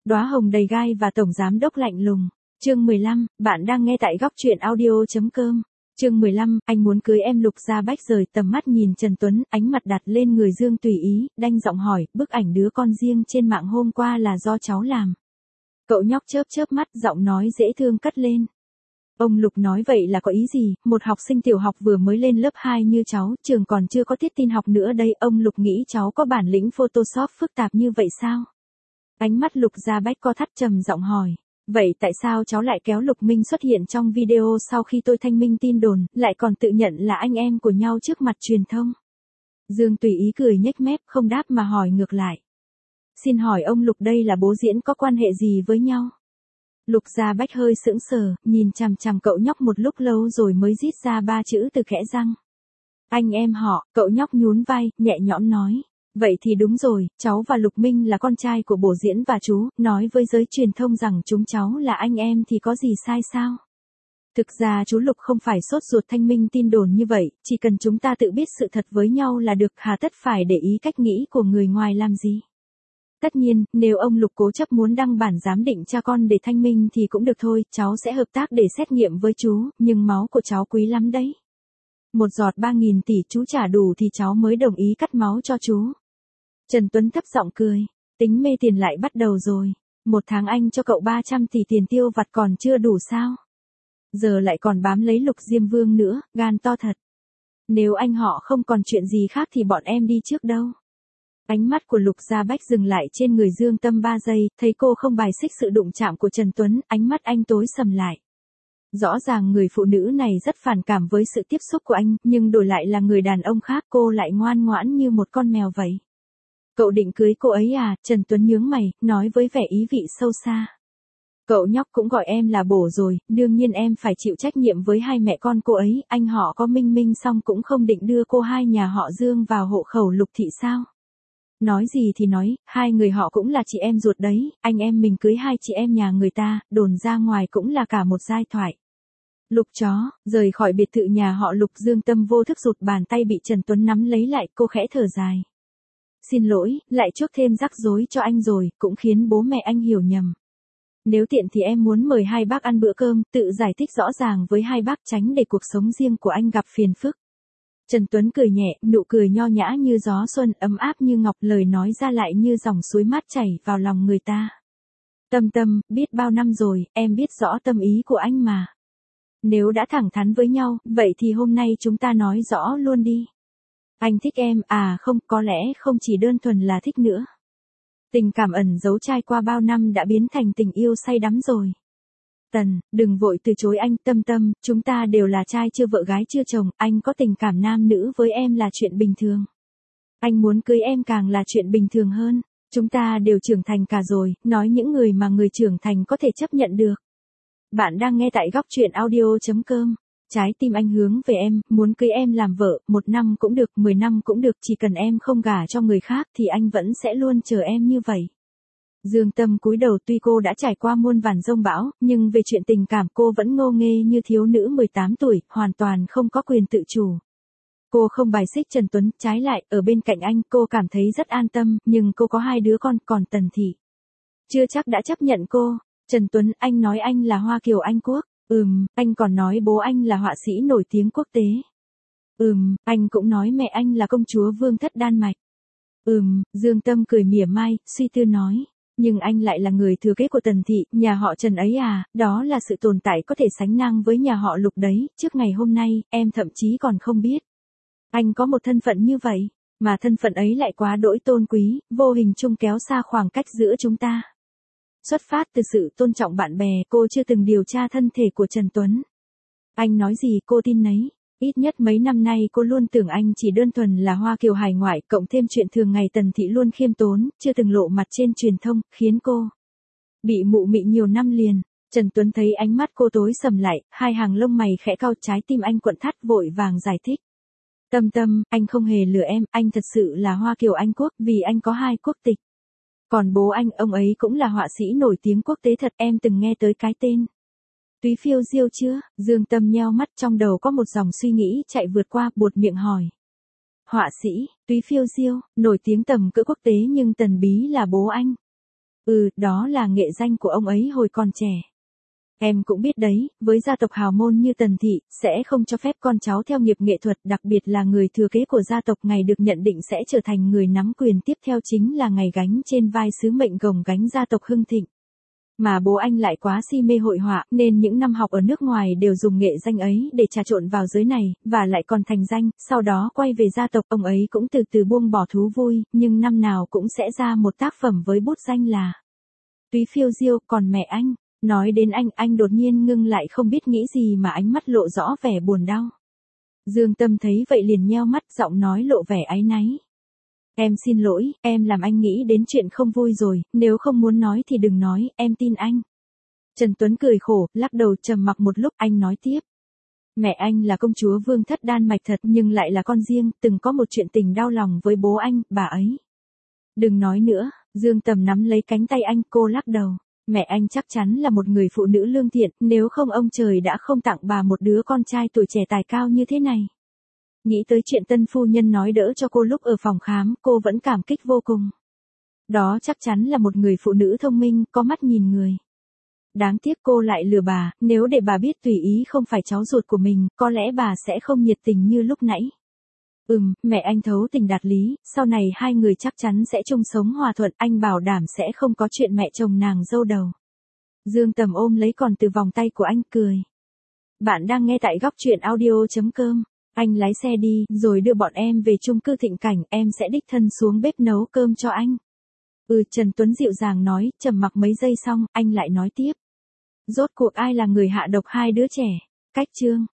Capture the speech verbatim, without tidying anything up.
Đóa hồng đầy gai và tổng giám đốc lạnh lùng. Chương mười lăm, bạn đang nghe tại góc truyện audio chấm com. Chương mười lăm, anh muốn cưới em. Lục Gia Bách rời tầm mắt nhìn Trần Tuấn, ánh mặt đặt lên người Dương tùy ý, đanh giọng hỏi, bức ảnh đứa con riêng trên mạng hôm qua là do cháu làm. Cậu nhóc chớp chớp mắt, giọng nói dễ thương cất lên. Ông Lục nói vậy là có ý gì, một học sinh tiểu học vừa mới lên lớp hai như cháu, trường còn chưa có tiết tin học nữa đây, ông Lục nghĩ cháu có bản lĩnh Photoshop phức tạp như vậy sao? Ánh mắt Lục Gia Bách co thắt, trầm giọng hỏi. Vậy tại sao cháu lại kéo Lục Minh xuất hiện trong video sau khi tôi thanh minh tin đồn, lại còn tự nhận là anh em của nhau trước mặt truyền thông? Dương tùy ý cười nhếch mép, không đáp mà hỏi ngược lại. Xin hỏi ông Lục, đây là bố diễn có quan hệ gì với nhau? Lục Gia Bách hơi sững sờ, nhìn chằm chằm cậu nhóc một lúc lâu rồi mới rít ra ba chữ từ kẽ răng. Anh em họ. Cậu nhóc nhún vai, nhẹ nhõm nói. Vậy thì đúng rồi, cháu và Lục Minh là con trai của bổ diễn và chú, nói với giới truyền thông rằng chúng cháu là anh em thì có gì sai sao? Thực ra chú Lục không phải sốt ruột thanh minh tin đồn như vậy, chỉ cần chúng ta tự biết sự thật với nhau là được, hà tất phải để ý cách nghĩ của người ngoài làm gì? Tất nhiên, nếu ông Lục cố chấp muốn đăng bản giám định cha con để thanh minh thì cũng được thôi, cháu sẽ hợp tác để xét nghiệm với chú, nhưng máu của cháu quý lắm đấy. Một giọt ba nghìn tỷ chú trả đủ thì cháu mới đồng ý cắt máu cho chú. Trần Tuấn thấp giọng cười, tính mê tiền lại bắt đầu rồi, một tháng anh cho cậu ba trăm tỷ tiền tiêu vặt còn chưa đủ sao? Giờ lại còn bám lấy Lục Diêm Vương nữa, gan to thật. Nếu anh họ không còn chuyện gì khác thì bọn em đi trước đâu. Ánh mắt của Lục Gia Bách dừng lại trên người Dương Tâm ba giây, thấy cô không bài xích sự đụng chạm của Trần Tuấn, ánh mắt anh tối sầm lại. Rõ ràng người phụ nữ này rất phản cảm với sự tiếp xúc của anh, nhưng đổi lại là người đàn ông khác, cô lại ngoan ngoãn như một con mèo vậy. Cậu định cưới cô ấy à? Trần Tuấn nhướng mày, nói với vẻ ý vị sâu xa. Cậu nhóc cũng gọi em là bổ rồi, đương nhiên em phải chịu trách nhiệm với hai mẹ con cô ấy, anh họ có minh minh xong cũng không định đưa cô hai nhà họ Dương vào hộ khẩu Lục thị sao? Nói gì thì nói, hai người họ cũng là chị em ruột đấy, anh em mình cưới hai chị em nhà người ta, đồn ra ngoài cũng là cả một giai thoại. Lục chó. Rời khỏi biệt thự nhà họ Lục, Dương Tâm vô thức rụt bàn tay bị Trần Tuấn nắm lấy lại, cô khẽ thở dài. Xin lỗi, lại chuốc thêm rắc rối cho anh rồi, cũng khiến bố mẹ anh hiểu nhầm. Nếu tiện thì em muốn mời hai bác ăn bữa cơm, tự giải thích rõ ràng với hai bác, tránh để cuộc sống riêng của anh gặp phiền phức. Trần Tuấn cười nhẹ, nụ cười nho nhã như gió xuân, ấm áp như ngọc, lời nói ra lại như dòng suối mát chảy vào lòng người ta. Tâm Tâm, biết bao năm rồi, em biết rõ tâm ý của anh mà. Nếu đã thẳng thắn với nhau, vậy thì hôm nay chúng ta nói rõ luôn đi. Anh thích em, à không, có lẽ không chỉ đơn thuần là thích nữa. Tình cảm ẩn giấu trải qua bao năm đã biến thành tình yêu say đắm rồi. Tần, đừng vội từ chối anh. Tâm Tâm, chúng ta đều là trai chưa vợ gái chưa chồng, anh có tình cảm nam nữ với em là chuyện bình thường. Anh muốn cưới em càng là chuyện bình thường hơn. Chúng ta đều trưởng thành cả rồi, nói những người mà người trưởng thành có thể chấp nhận được. Bạn đang nghe tại góc truyện audio chấm com. Trái tim anh hướng về em, muốn cưới em làm vợ, một năm cũng được, mười năm cũng được, chỉ cần em không gả cho người khác thì anh vẫn sẽ luôn chờ em như vậy. Dương Tâm cúi đầu, tuy cô đã trải qua muôn vàn dông bão, nhưng về chuyện tình cảm cô vẫn ngô nghê như thiếu nữ mười tám tuổi, hoàn toàn không có quyền tự chủ. Cô không bài xích Trần Tuấn, trái lại, ở bên cạnh anh cô cảm thấy rất an tâm, nhưng cô có hai đứa con, còn Tần Thị chưa chắc đã chấp nhận cô. Trần Tuấn, anh nói anh là Hoa Kiều Anh Quốc. Ừm, anh còn nói bố anh là họa sĩ nổi tiếng quốc tế. Ừm, anh cũng nói mẹ anh là công chúa Vương thất Đan Mạch. Ừm, Dương Tâm cười mỉa mai, suy tư nói. Nhưng anh lại là người thừa kế của Tần Thị, nhà họ Trần ấy à, đó là sự tồn tại có thể sánh ngang với nhà họ Lục đấy, trước ngày hôm nay, em thậm chí còn không biết. Anh có một thân phận như vậy, mà thân phận ấy lại quá đỗi tôn quý, vô hình chung kéo xa khoảng cách giữa chúng ta. Xuất phát từ sự tôn trọng bạn bè, cô chưa từng điều tra thân thể của Trần Tuấn. Anh nói gì cô tin nấy. Ít nhất mấy năm nay cô luôn tưởng anh chỉ đơn thuần là Hoa Kiều hải ngoại, cộng thêm chuyện thường ngày Tần Thị luôn khiêm tốn, chưa từng lộ mặt trên truyền thông, khiến cô bị mụ mị nhiều năm liền. Trần Tuấn thấy ánh mắt cô tối sầm lại, hai hàng lông mày khẽ cau, trái tim anh quặn thắt, vội vàng giải thích. Tâm Tâm, anh không hề lừa em, anh thật sự là Hoa Kiều Anh Quốc, vì anh có hai quốc tịch. Còn bố anh, ông ấy cũng là họa sĩ nổi tiếng quốc tế thật, em từng nghe tới cái tên Túy Phiêu Diêu chưa? Dương Tâm nheo mắt, trong đầu có một dòng suy nghĩ chạy vượt qua, buột miệng hỏi. Họa sĩ, Túy Phiêu Diêu, nổi tiếng tầm cỡ quốc tế nhưng Tần Bí là bố anh. Ừ, đó là nghệ danh của ông ấy hồi còn trẻ. Em cũng biết đấy, với gia tộc hào môn như Tần Thị, sẽ không cho phép con cháu theo nghiệp nghệ thuật, đặc biệt là người thừa kế của gia tộc ngày được nhận định sẽ trở thành người nắm quyền tiếp theo chính là ngày gánh trên vai sứ mệnh gồng gánh gia tộc hưng thịnh. Mà bố anh lại quá si mê hội họa, nên những năm học ở nước ngoài đều dùng nghệ danh ấy để trà trộn vào giới này, và lại còn thành danh, sau đó quay về gia tộc, ông ấy cũng từ từ buông bỏ thú vui, nhưng năm nào cũng sẽ ra một tác phẩm với bút danh là Túy Phiêu Diêu. Còn mẹ anh, nói đến anh, anh đột nhiên ngưng lại không biết nghĩ gì mà ánh mắt lộ rõ vẻ buồn đau. Dương Tâm thấy vậy liền nheo mắt, giọng nói lộ vẻ áy náy. Em xin lỗi, em làm anh nghĩ đến chuyện không vui rồi, nếu không muốn nói thì đừng nói, em tin anh. Trần Tuấn cười khổ, lắc đầu trầm mặc một lúc, anh nói tiếp. Mẹ anh là công chúa vương thất Đan Mạch thật nhưng lại là con riêng, từng có một chuyện tình đau lòng với bố anh, bà ấy. Đừng nói nữa, Dương Tầm nắm lấy cánh tay anh, cô lắc đầu. Mẹ anh chắc chắn là một người phụ nữ lương thiện, nếu không ông trời đã không tặng bà một đứa con trai tuổi trẻ tài cao như thế này. Nghĩ tới chuyện tân phu nhân nói đỡ cho cô lúc ở phòng khám, cô vẫn cảm kích vô cùng. Đó chắc chắn là một người phụ nữ thông minh, có mắt nhìn người. Đáng tiếc cô lại lừa bà, nếu để bà biết Tùy Ý không phải cháu ruột của mình, có lẽ bà sẽ không nhiệt tình như lúc nãy. Ừm, mẹ anh thấu tình đạt lý, sau này hai người chắc chắn sẽ chung sống hòa thuận, anh bảo đảm sẽ không có chuyện mẹ chồng nàng dâu đầu. Dương Tầm ôm lấy còn từ vòng tay của anh cười. Bạn đang nghe tại góc truyện audio chấm com. Anh lái xe đi, rồi đưa bọn em về chung cư Thịnh Cảnh, em sẽ đích thân xuống bếp nấu cơm cho anh. Ừ, Trần Tuấn dịu dàng nói, trầm mặc mấy giây xong, anh lại nói tiếp. Rốt cuộc ai là người hạ độc hai đứa trẻ? Cách chương.